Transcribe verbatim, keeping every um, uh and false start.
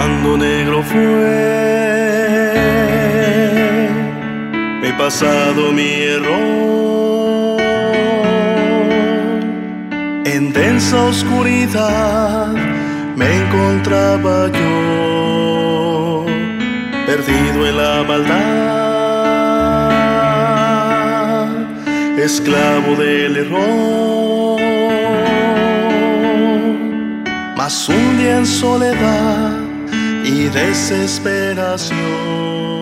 cuando negro fue mi pasado, mi error. En densa oscuridad me encontraba yo, perdido en la maldad, esclavo del error. Mas un día en soledad y desesperación